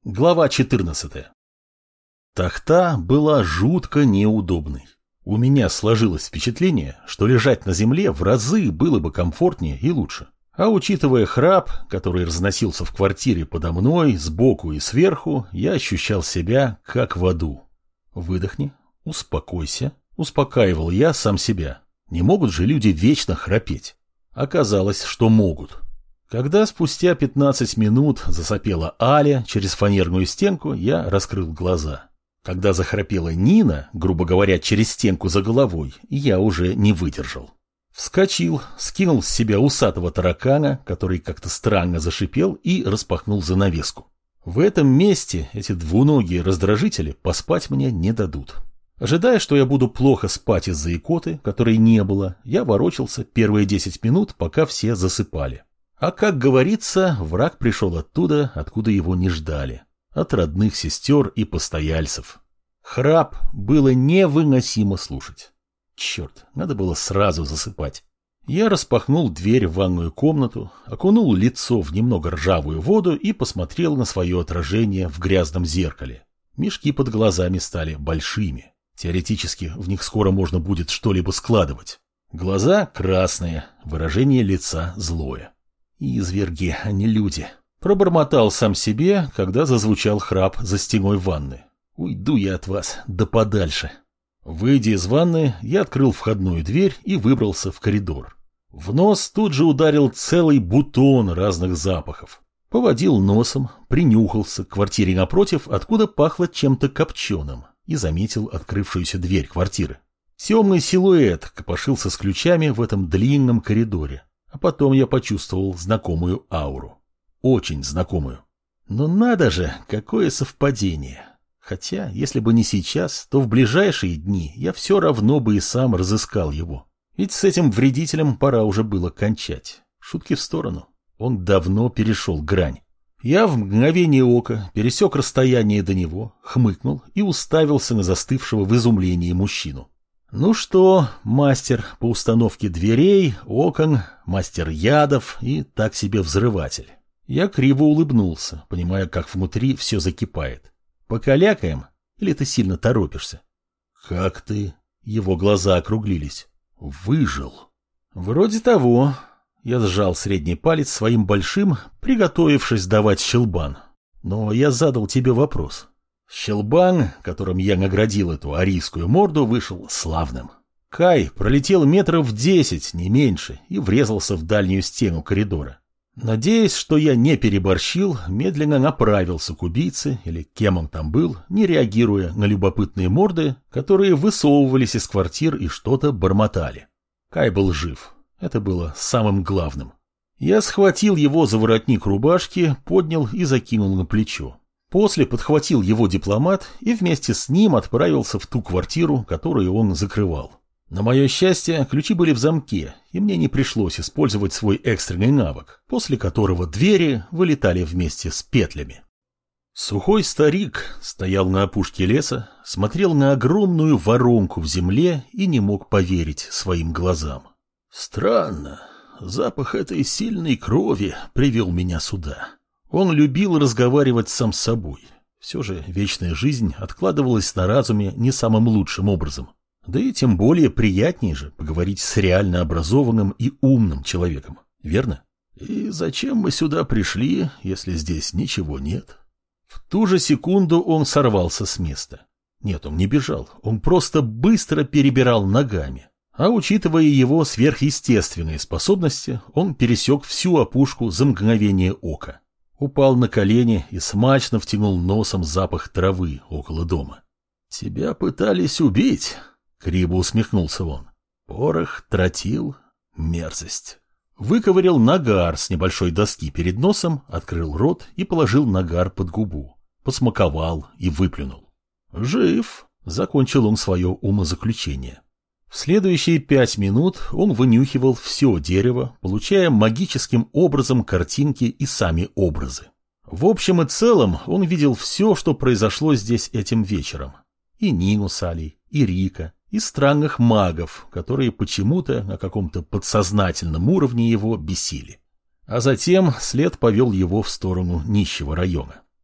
Глава 14. Тахта была жутко неудобной. У меня сложилось впечатление, что лежать на земле в разы было бы комфортнее и лучше. А учитывая храп, который разносился в квартире подо мной, сбоку и сверху, я ощущал себя как в аду. Выдохни, успокойся, успокаивал я сам себя. Не могут же люди вечно храпеть. Оказалось, что могут. Когда спустя 15 минут засопела Аля через фанерную стенку, я раскрыл глаза. Когда захрапела Нина, грубо говоря, через стенку за головой, я уже не выдержал. Вскочил, скинул с себя усатого таракана, который как-то странно зашипел, и распахнул занавеску. В этом месте эти двуногие раздражители поспать мне не дадут. Ожидая, что я буду плохо спать из-за икоты, которой не было, я ворочался первые 10 минут, пока все засыпали. А как говорится, враг пришел оттуда, откуда его не ждали. От родных сестер и постояльцев. Храп было невыносимо слушать. Черт, надо было сразу засыпать. Я распахнул дверь в ванную комнату, окунул лицо в немного ржавую воду и посмотрел на свое отражение в грязном зеркале. Мешки под глазами стали большими. Теоретически в них скоро можно будет что-либо складывать. Глаза красные, выражение лица злое. Изверги, а не люди. Пробормотал сам себе, когда зазвучал храп за стеной ванны. Уйду я от вас, да подальше. Выйдя из ванны, я открыл входную дверь и выбрался в коридор. В нос тут же ударил целый бутон разных запахов. Поводил носом, принюхался к квартире напротив, откуда пахло чем-то копченым, и заметил открывшуюся дверь квартиры. Темный силуэт копошился с ключами в этом длинном коридоре. А потом я почувствовал знакомую ауру. Очень знакомую. Но надо же, какое совпадение. Хотя, если бы не сейчас, то в ближайшие дни я все равно бы и сам разыскал его. Ведь с этим вредителем пора уже было кончать. Шутки в сторону. Он давно перешел грань. Я в мгновение ока пересек расстояние до него, хмыкнул и уставился на застывшего в изумлении мужчину. Ну что, мастер по установке дверей, окон, мастер ядов и так себе взрыватель. Я криво улыбнулся, понимая, как внутри все закипает. Покалякаем? Или ты сильно торопишься? Как ты? Его глаза округлились. Выжил. Вроде того. Я сжал средний палец своим большим, приготовившись давать щелбан. Но я задал тебе вопрос. Щелбан, которым я наградил эту арийскую морду, вышел славным. Кай пролетел метров 10, не меньше, и врезался в дальнюю стену коридора. Надеясь, что я не переборщил, медленно направился к убийце, или кем он там был, не реагируя на любопытные морды, которые высовывались из квартир и что-то бормотали. Кай был жив. Это было самым главным. Я схватил его за воротник рубашки, поднял и закинул на плечо. После подхватил его дипломат и вместе с ним отправился в ту квартиру, которую он закрывал. На мое счастье, ключи были в замке, и мне не пришлось использовать свой экстренный навык, после которого двери вылетали вместе с петлями. Сухой старик стоял на опушке леса, смотрел на огромную воронку в земле и не мог поверить своим глазам. Странно, запах этой сильной крови привел меня сюда. Он любил разговаривать сам с собой. Все же вечная жизнь откладывалась на разуме не самым лучшим образом. Да и тем более приятнее же поговорить с реально образованным и умным человеком, верно? И зачем мы сюда пришли, если здесь ничего нет? В ту же секунду он сорвался с места. Нет, он не бежал, он просто быстро перебирал ногами. А учитывая его сверхъестественные способности, он пересек всю опушку за мгновение ока. Упал на колени и смачно втянул носом запах травы около дома. «Тебя пытались убить?» — криво усмехнулся он. «Порох, тротил, мерзость». Выковырял нагар с небольшой доски перед носом, открыл рот и положил нагар под губу. Посмаковал и выплюнул. «Жив!» — закончил он свое умозаключение. В следующие 5 минут он вынюхивал все дерево, получая магическим образом картинки и сами образы. В общем и целом он видел все, что произошло здесь этим вечером. И Нину с Алей, и Рика, и странных магов, которые почему-то на каком-то подсознательном уровне его бесили. А затем след повел его в сторону нищего района.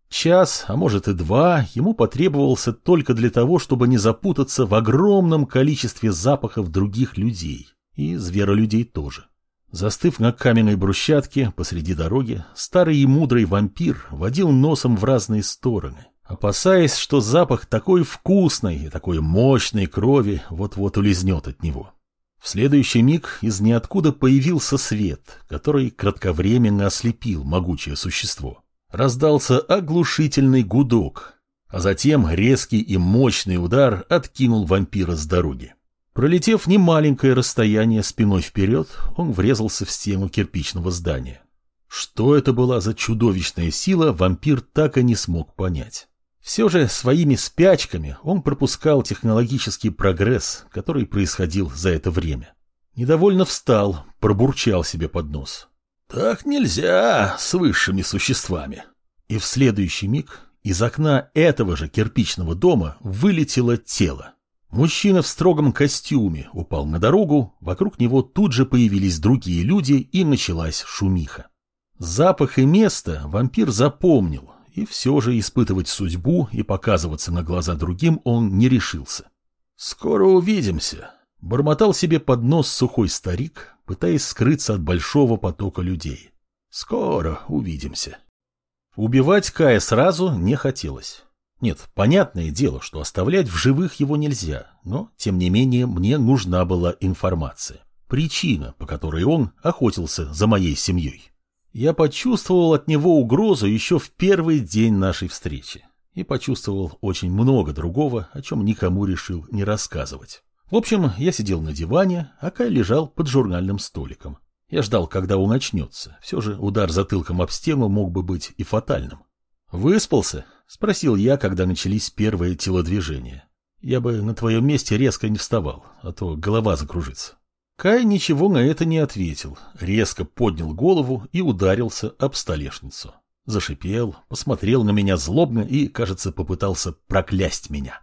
Час, а может и 2, ему потребовался только для того, чтобы не запутаться в огромном количестве запахов других людей. И зверолюдей тоже. Застыв на каменной брусчатке посреди дороги, старый и мудрый вампир водил носом в разные стороны, опасаясь, что запах такой вкусной и такой мощной крови вот-вот улизнет от него. В следующий миг из ниоткуда появился свет, который кратковременно ослепил могучее существо. Раздался оглушительный гудок, а затем резкий и мощный удар откинул вампира с дороги. Пролетев немаленькое расстояние спиной вперед, он врезался в стену кирпичного здания. Что это была за чудовищная сила, вампир так и не смог понять. Все же своими спячками он пропускал технологический прогресс, который происходил за это время. Недовольно встал, пробурчал себе под нос. «Так нельзя с высшими существами». И в следующий миг из окна этого же кирпичного дома вылетело тело. Мужчина в строгом костюме упал на дорогу, вокруг него тут же появились другие люди, и началась шумиха. Запах и место вампир запомнил, и все же испытывать судьбу и показываться на глаза другим он не решился. «Скоро увидимся», — бормотал себе под нос сухой старик, пытаясь скрыться от большого потока людей. «Скоро увидимся». Убивать Кая сразу не хотелось. Нет, понятное дело, что оставлять в живых его нельзя, но, тем не менее, мне нужна была информация. Причина, по которой он охотился за моей семьей. Я почувствовал от него угрозу еще в первый день нашей встречи. И почувствовал очень много другого, о чем никому решил не рассказывать. В общем, я сидел на диване, а Кай лежал под журнальным столиком. Я ждал, когда он очнется. Все же удар затылком об стену мог бы быть и фатальным. «Выспался?» — спросил я, когда начались первые телодвижения. «Я бы на твоем месте резко не вставал, а то голова закружится». Кай ничего на это не ответил, резко поднял голову и ударился об столешницу. Зашипел, посмотрел на меня злобно и, кажется, попытался проклясть меня.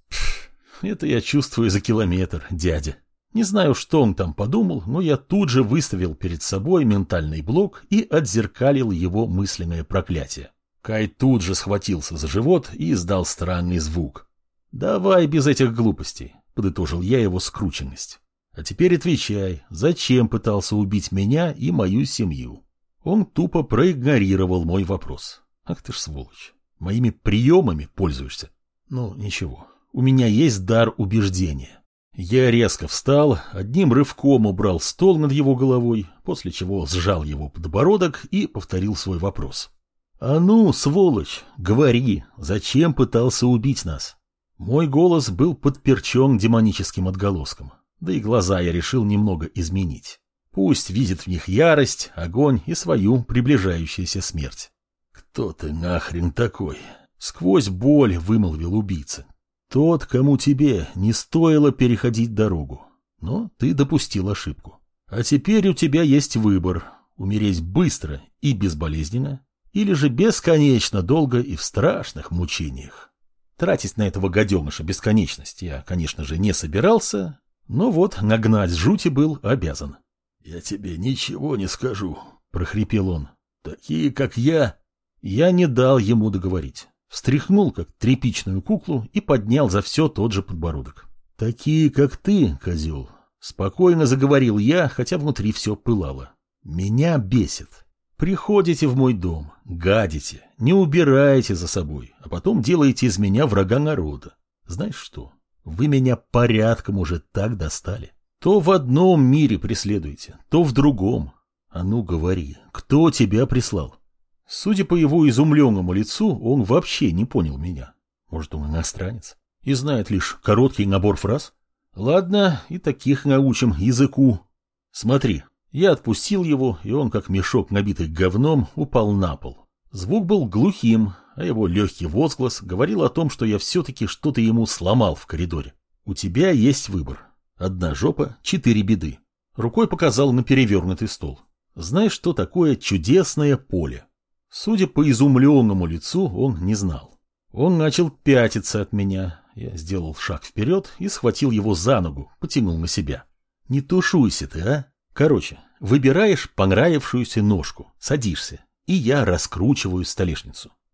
Это я чувствую за километр, дядя. Не знаю, что он там подумал, но я тут же выставил перед собой ментальный блок и отзеркалил его мысленное проклятие. Кай тут же схватился за живот и издал странный звук. «Давай без этих глупостей», — подытожил я его скрученность. «А теперь отвечай, зачем пытался убить меня и мою семью?» Он тупо проигнорировал мой вопрос. «Ах ты ж сволочь, моими приемами пользуешься?» «Ну, ничего, у меня есть дар убеждения». Я резко встал, одним рывком убрал стол над его головой, после чего сжал его подбородок и повторил свой вопрос. «А ну, сволочь, говори, зачем пытался убить нас?» Мой голос был подперчен демоническим отголоском, да и глаза я решил немного изменить. Пусть видит в них ярость, огонь и свою приближающуюся смерть. «Кто ты нахрен такой?» — сквозь боль вымолвил убийца. «Тот, кому тебе не стоило переходить дорогу. Но ты допустил ошибку. А теперь у тебя есть выбор — умереть быстро и безболезненно, или же бесконечно долго и в страшных мучениях». Тратить на этого гаденыша бесконечность я, конечно же, не собирался, но вот нагнать жути был обязан. «Я тебе ничего не скажу», — прохрипел он. «Такие, как я...» Я не дал ему договорить. Встряхнул, как тряпичную куклу, и поднял за все тот же подбородок. «Такие, как ты, козел», — спокойно заговорил я, хотя внутри все пылало. «Меня бесит. Приходите в мой дом, гадите, не убираете за собой, а потом делаете из меня врага народа. Знаешь что, вы меня порядком уже так достали. То в одном мире преследуете, то в другом. А ну говори, кто тебя прислал?» Судя по его изумленному лицу, он вообще не понял меня. Может, он иностранец и знает лишь короткий набор фраз? Ладно, и таких научим языку. Смотри, я отпустил его, и он, как мешок, набитый говном, упал на пол. Звук был глухим, а его легкий возглас говорил о том, что я все-таки что-то ему сломал в коридоре. У тебя есть выбор. Одна жопа, 4 беды. Рукой показал на перевернутый стол. Знаешь, что такое чудесное поле? Судя по изумленному лицу, он не знал. Он начал пятиться от меня. Я сделал шаг вперед и схватил его за ногу, потянул на себя. «Не тушуйся ты, а? Короче, выбираешь понравившуюся ножку, садишься, и я раскручиваю столешницу.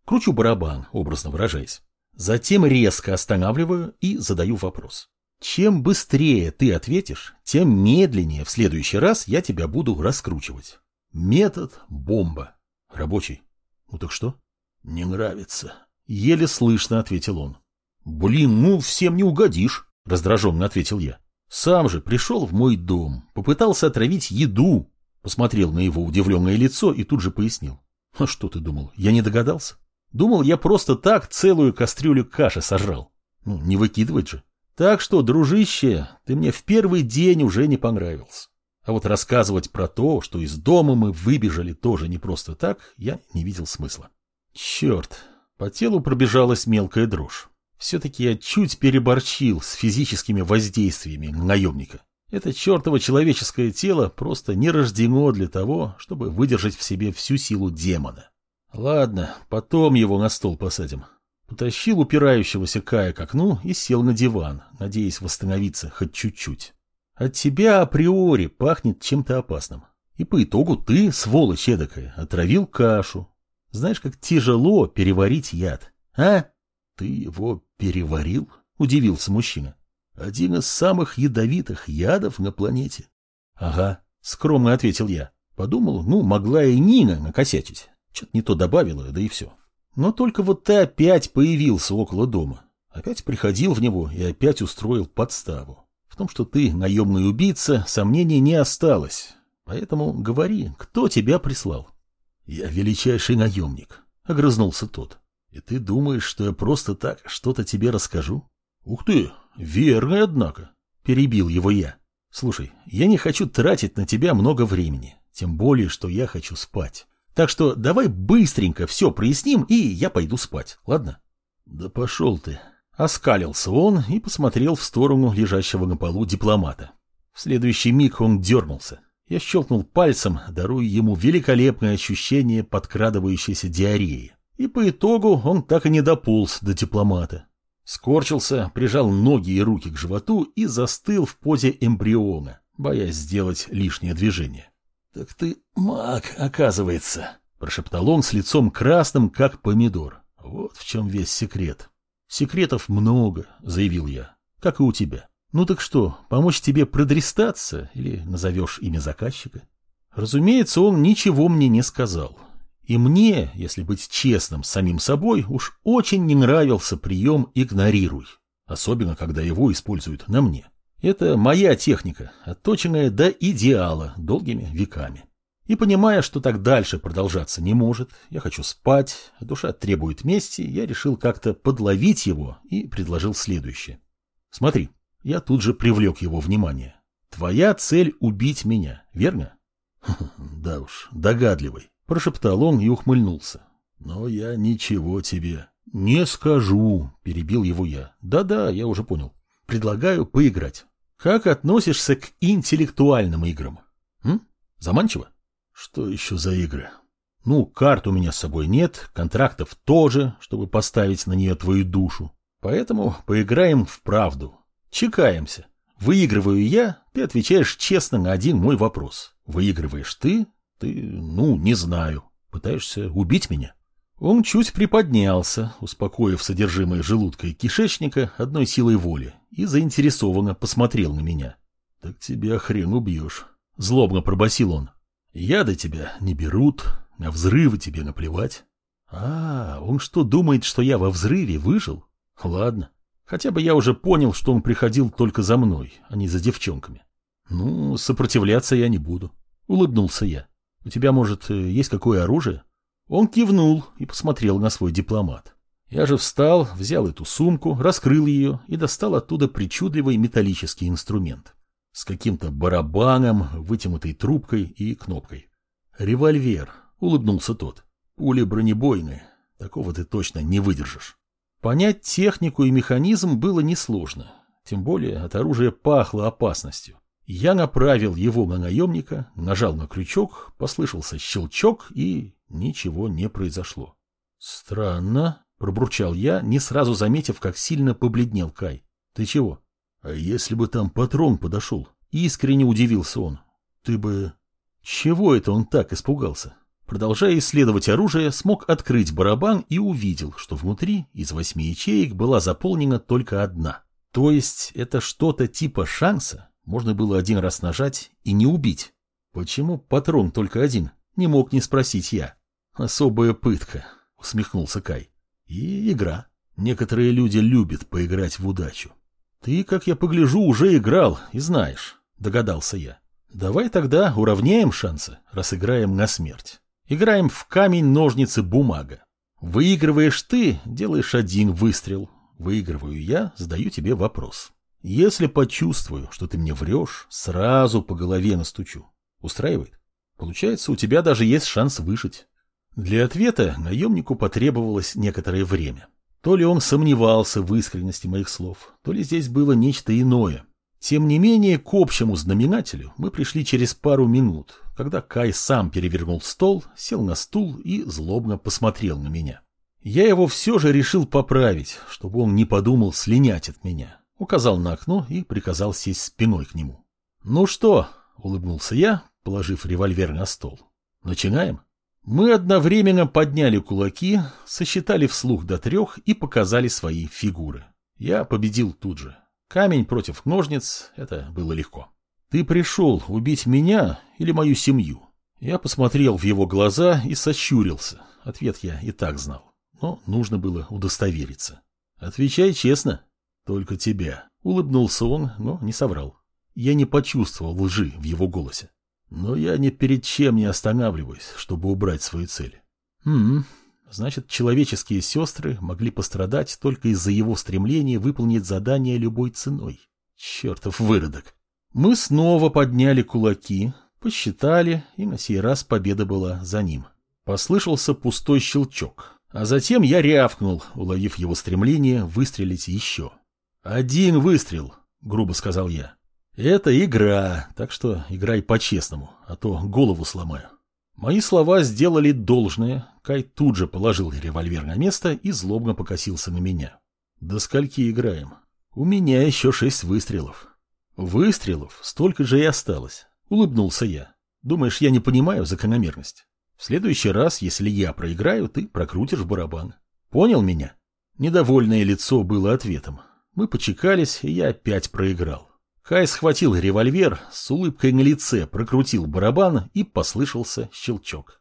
Кручу барабан, образно выражаясь. Затем резко останавливаю и задаю вопрос. Чем быстрее ты ответишь, тем медленнее в следующий раз я тебя буду раскручивать. Метод бомба. Рабочий. Ну так что? Не нравится. Еле слышно ответил он. Блин, ну всем не угодишь, раздраженно ответил я. Сам же пришел в мой дом, попытался отравить еду. Посмотрел на его удивленное лицо и тут же пояснил. А что ты думал, я не догадался? Думал, я просто так целую кастрюлю каши сожрал. Ну, не выкидывать же. Так что, дружище, ты мне в первый день уже не понравился. А вот рассказывать про то, что из дома мы выбежали тоже не просто так, я не видел смысла. Черт, по телу пробежалась мелкая дрожь. Все-таки я чуть переборчил с физическими воздействиями наемника. Это чертово человеческое тело просто не рождено для того, чтобы выдержать в себе всю силу демона. Ладно, потом его на стол посадим. Потащил упирающегося Кая к окну и сел на диван, надеясь восстановиться хоть чуть-чуть. От тебя априори пахнет чем-то опасным. И по итогу ты, сволочь эдакая, отравил кашу. Знаешь, как тяжело переварить яд, а? Ты его переварил? Удивился мужчина. Один из самых ядовитых ядов на планете. Ага, скромно ответил я. Подумал, ну, могла и Нина накосячить. Что-то не то добавила, да и все. Но только вот ты опять появился около дома. Опять приходил в него и опять устроил подставу. В том, что ты наемный убийца, сомнений не осталось. Поэтому говори, кто тебя прислал? Я величайший наемник, огрызнулся тот. И ты думаешь, что я просто так что-то тебе расскажу? Ух ты, верно, однако, перебил его я. Слушай, я не хочу тратить на тебя много времени, тем более, что я хочу спать. Так что давай быстренько все проясним, и я пойду спать, ладно? Да пошел ты. Оскалился он и посмотрел в сторону лежащего на полу дипломата. В следующий миг он дернулся. Я щелкнул пальцем, даруя ему великолепное ощущение подкрадывающейся диареи. И по итогу он так и не дополз до дипломата. Скорчился, прижал ноги и руки к животу и застыл в позе эмбриона, боясь сделать лишнее движение. «Так ты маг, оказывается», — прошептал он с лицом красным, как помидор. «Вот в чем весь секрет». «Секретов много», — заявил я, — «как и у тебя. Ну так что, помочь тебе продрестаться или назовешь имя заказчика?» Разумеется, он ничего мне не сказал. И мне, если быть честным с самим собой, уж очень не нравился прием «игнорируй», особенно когда его используют на мне. Это моя техника, отточенная до идеала долгими веками. И понимая, что так дальше продолжаться не может, я хочу спать, душа требует мести, я решил как-то подловить его и предложил следующее. Смотри, я тут же привлек его внимание. Твоя цель — убить меня, верно? Да уж, догадливый, прошептал он и ухмыльнулся. Но я ничего тебе не скажу, перебил его я. Да-да, я уже понял. Предлагаю поиграть. Как относишься к интеллектуальным играм? Заманчиво? Что еще за игры? Ну, карт у меня с собой нет, контрактов тоже, чтобы поставить на нее твою душу. Поэтому поиграем в правду. Чекаемся. Выигрываю я, ты отвечаешь честно на один мой вопрос. Выигрываешь ты, не знаю, пытаешься убить меня. Он чуть приподнялся, успокоив содержимое желудка и кишечника одной силой воли, и заинтересованно посмотрел на меня. — Так тебя хрен убьешь, — злобно пробасил он. — Яды тебя не берут, на взрывы тебе наплевать. — он что, думает, что я во взрыве выжил? Ладно, хотя бы я уже понял, что он приходил только за мной, а не за девчонками. Ну, сопротивляться я не буду, — улыбнулся я. — У тебя, может, есть какое оружие? Он кивнул и посмотрел на свой дипломат. Я же встал, взял эту сумку, раскрыл ее и достал оттуда причудливый металлический инструмент. С каким-то барабаном, вытянутой трубкой и кнопкой. «Револьвер», — улыбнулся тот. «Пули бронебойные. Такого ты точно не выдержишь». Понять технику и механизм было несложно. Тем более от оружия пахло опасностью. Я направил его на наемника, нажал на крючок, послышался щелчок, и ничего не произошло. «Странно», — пробурчал я, не сразу заметив, как сильно побледнел Кай. «Ты чего?» «А если бы там патрон подошел?» — искренне удивился он. «Ты бы...» «Чего это он так испугался?» Продолжая исследовать оружие, смог открыть барабан и увидел, что внутри из 8 ячеек была заполнена только одна. То есть это что-то типа шанса, можно было один раз нажать и не убить. Почему патрон только один? Не мог не спросить я. Особая пытка, усмехнулся Кай. И игра. Некоторые люди любят поиграть в удачу. Ты, как я погляжу, уже играл и знаешь, догадался я. Давай тогда уравняем шансы, раз играем на смерть. Играем в камень, ножницы, бумага. Выигрываешь ты, делаешь один выстрел. Выигрываю я, задаю тебе вопрос. Если почувствую, что ты мне врешь, сразу по голове настучу. Устраивает? Получается, у тебя даже есть шанс выжить. Для ответа наемнику потребовалось некоторое время. То ли он сомневался в искренности моих слов, то ли здесь было нечто иное. Тем не менее, к общему знаменателю мы пришли через пару минут, когда Кай сам перевернул стол, сел на стул и злобно посмотрел на меня. Я его все же решил поправить, чтобы он не подумал слинять от меня. Указал на окно и приказал сесть спиной к нему. «Ну что?» — улыбнулся я, положив револьвер на стол. «Начинаем?» Мы одновременно подняли кулаки, сосчитали вслух до 3 и показали свои фигуры. Я победил тут же. Камень против ножниц — это было легко. «Ты пришел убить меня или мою семью?» Я посмотрел в его глаза и сощурился. Ответ я и так знал. Но нужно было удостовериться. «Отвечай честно». «Только тебя». Улыбнулся он, но не соврал. Я не почувствовал лжи в его голосе. «Но я ни перед чем не останавливаюсь, чтобы убрать свою цель». Значит, человеческие сестры могли пострадать только из-за его стремления выполнить задание любой ценой. Чертов выродок. Мы снова подняли кулаки, посчитали, и на сей раз победа была за ним. Послышался пустой щелчок, а затем я рявкнул, уловив его стремление выстрелить еще. «Один выстрел», — грубо сказал я. «Это игра, так что играй по-честному, а то голову сломаю». Мои слова сделали должное. Кай тут же положил револьвер на место и злобно покосился на меня. «До скольки играем? У меня еще 6 выстрелов». «Выстрелов столько же и осталось», — улыбнулся я. «Думаешь, я не понимаю закономерность? В следующий раз, если я проиграю, ты прокрутишь барабан. Понял меня?» Недовольное лицо было ответом. Мы почекались, и я опять проиграл. Кай схватил револьвер, с улыбкой на лице прокрутил барабан и послышался щелчок.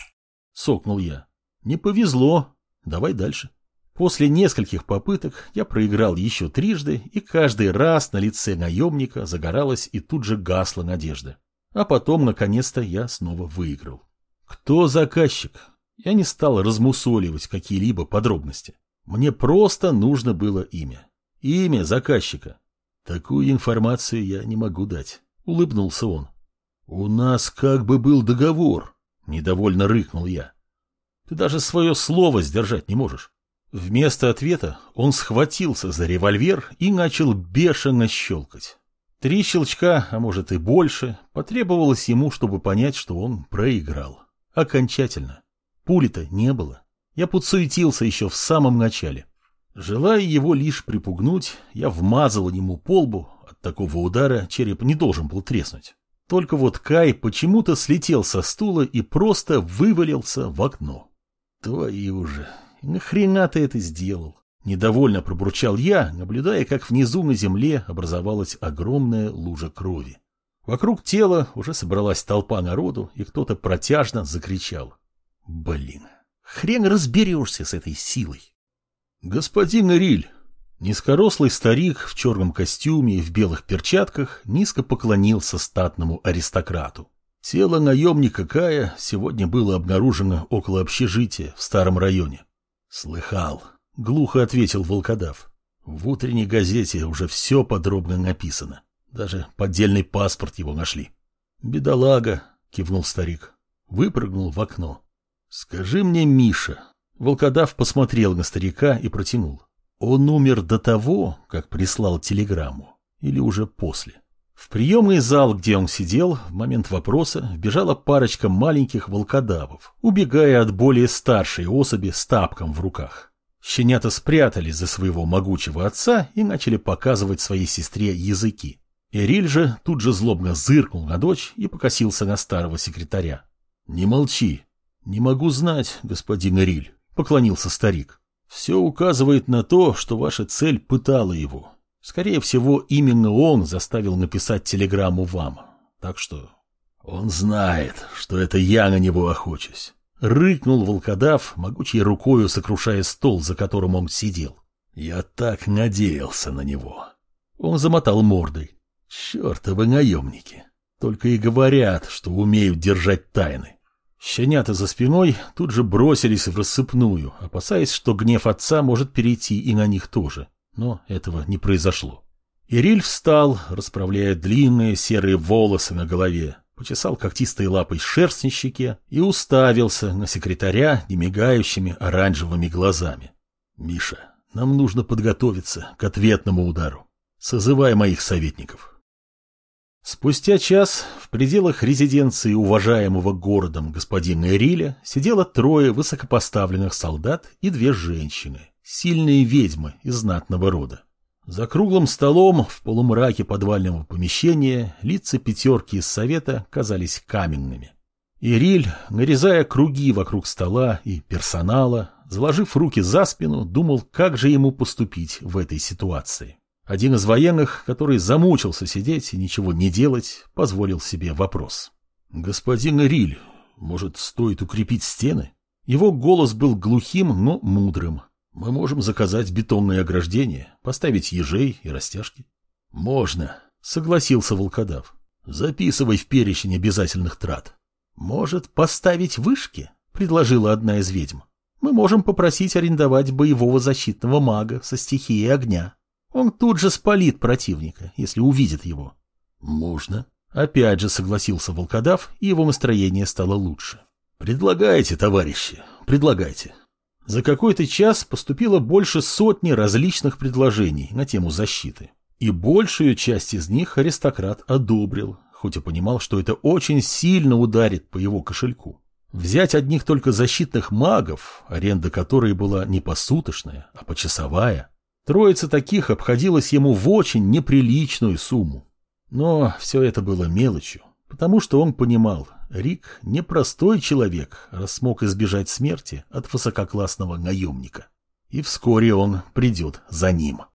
Цокнул я. «Не повезло. Давай дальше». После нескольких попыток я проиграл еще трижды, и каждый раз на лице наемника загоралась и тут же гасла надежда. А потом, наконец-то, я снова выиграл. Кто заказчик? Я не стал размусоливать какие-либо подробности. Мне просто нужно было имя. Имя заказчика. Такую информацию я не могу дать. Улыбнулся он. У нас как бы был договор. Недовольно рыкнул я. Ты даже свое слово сдержать не можешь. Вместо ответа он схватился за револьвер и начал бешено щелкать. 3 щелчка, а может и больше, потребовалось ему, чтобы понять, что он проиграл. Окончательно. Пули-то не было. Я подсуетился еще в самом начале. Желая его лишь припугнуть, я вмазал ему по лбу. От такого удара череп не должен был треснуть. Только вот Кай почему-то слетел со стула и просто вывалился в окно. Твою же, нахрена ты это сделал? Недовольно пробурчал я, наблюдая, как внизу на земле образовалась огромная лужа крови. Вокруг тела уже собралась толпа народу, и кто-то протяжно закричал. Блин, хрен разберешься с этой силой. Господин Риль, низкорослый старик в черном костюме и в белых перчатках низко поклонился статному аристократу. Тело наемника Кая сегодня было обнаружено около общежития в старом районе. Слыхал, глухо ответил волкодав. В утренней газете уже все подробно написано. Даже поддельный паспорт его нашли. Бедолага, кивнул старик, выпрыгнул в окно. Скажи мне, Миша. Волкодав посмотрел на старика и протянул. Он умер до того, как прислал телеграмму, или уже после? В приемный зал, где он сидел, в момент вопроса вбежала парочка маленьких волкодавов, убегая от более старшей особи с тапком в руках. Щенята спрятались за своего могучего отца и начали показывать своей сестре языки. Эриль же тут же злобно зыркнул на дочь и покосился на старого секретаря. «Не молчи. Не могу знать, господин Эриль, поклонился старик. Все указывает на то, что ваша цель пытала его. Скорее всего, именно он заставил написать телеграмму вам. Так что он знает, что это я на него охочусь. Рыкнул волкодав, могучей рукою сокрушая стол, за которым он сидел. Я так надеялся на него. Он замотал мордой. Чертовы наемники. Только и говорят, что умеют держать тайны. Щенята за спиной тут же бросились в рассыпную, опасаясь, что гнев отца может перейти и на них тоже. Но этого не произошло. Эриль встал, расправляя длинные серые волосы на голове, почесал когтистой лапой шерсть на щеке и уставился на секретаря немигающими оранжевыми глазами. «Миша, нам нужно подготовиться к ответному удару. Созывай моих советников». Спустя час в пределах резиденции уважаемого городом господина Эриля сидело 3 высокопоставленных солдат и 2 женщины, сильные ведьмы из знатного рода. За круглым столом в полумраке подвального помещения лица 5 из совета казались каменными. Эриль, нарезая круги вокруг стола и персонала, заложив руки за спину, думал, как же ему поступить в этой ситуации. Один из военных, который замучился сидеть и ничего не делать, позволил себе вопрос. «Господин Эриль, может, стоит укрепить стены?» Его голос был глухим, но мудрым. «Мы можем заказать бетонное ограждение, поставить ежей и растяжки». «Можно», — согласился волкодав. «Записывай в перечень обязательных трат». «Может, поставить вышки?» — предложила одна из ведьм. «Мы можем попросить арендовать боевого защитного мага со стихией огня. Он тут же спалит противника, если увидит его». «Можно». Опять же согласился волкодав, и его настроение стало лучше. «Предлагайте, товарищи, предлагайте». За какой-то час поступило больше 100 различных предложений на тему защиты. И большую часть из них аристократ одобрил, хоть и понимал, что это очень сильно ударит по его кошельку. Взять одних только защитных магов, аренда которой была не посуточная, а почасовая, троица таких обходилась ему в очень неприличную сумму. Но все это было мелочью, потому что он понимал, Рик непростой человек, раз смог избежать смерти от высококлассного наемника. И вскоре он придет за ним.